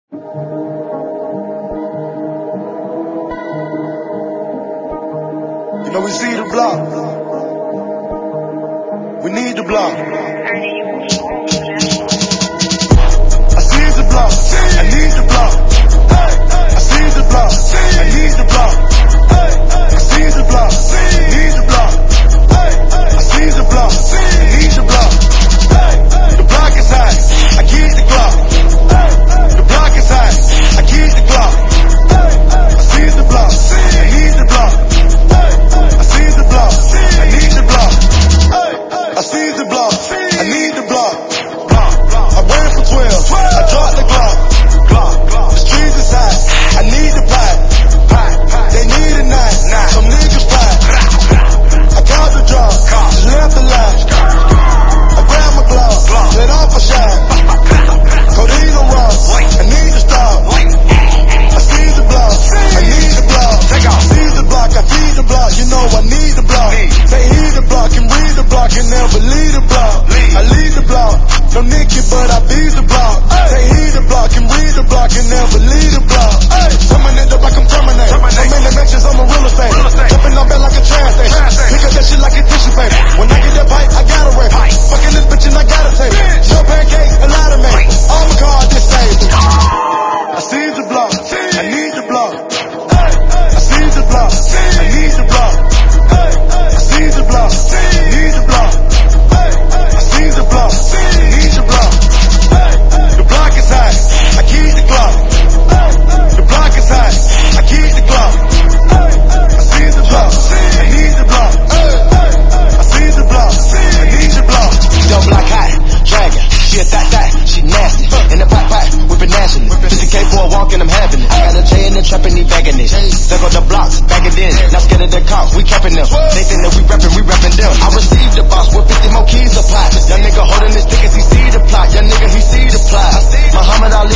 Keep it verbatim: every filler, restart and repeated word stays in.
You know, we see the block. We need the block. I see the block. I need the block. I see the block. I need the block. I see the block. Need the block. I see the block. I need the block. The block is high. I keep the Glock. The block is high. I keep the Glock. I see the block. I need the block. I see the block. I need the block. I see the block. I need the block. I ran for twelve. I dropped the Glock. The streets is hot. I need the pipe. They need a knife. Some niggas fight. I caught the drop. Just left the line. I grabbed my glove. Let off a shot. Codeine on rock. I need to stop. I see the block. I need the block. I see the block. I feed the block. You know I need the block. They hear the block and read the block and never leave the block. I lead the block. No Nicky, but I be the block. They hear the block and read the block and never leave the block. Coming in the block, I'm terminate. So many mentions, I'm a real estate. Jumping on bed like a trash station. Pick up that shit like a tissue paper. When I get that pipe, I gotta rape. Fucking this bitch and I gotta take it. No pancake, a lot of me. All my cars disabled. I see the block. I need the block. I see the block. I need the block. I see the block. Need the block. I see the block. Need the block. The block is high. I keep the Glock. The block is high. I keep the Glock. I see the block. I need the block. I see the block. I need the block. Yo, block high, dragon. She a thot thot, she nasty. In the pot pot, whipping nationally. fifty K for a walk and I'm having it. Got a J in the trap and he bagging it. Stuck on the blocks, back it in. Not scared of the cops, we capping them. They think that we reppin', we reppin' them. I received the box with fifty more keys applied. Young nigga holding his dick as he see the plot. Young nigga, he see the plot. Muhammad Ali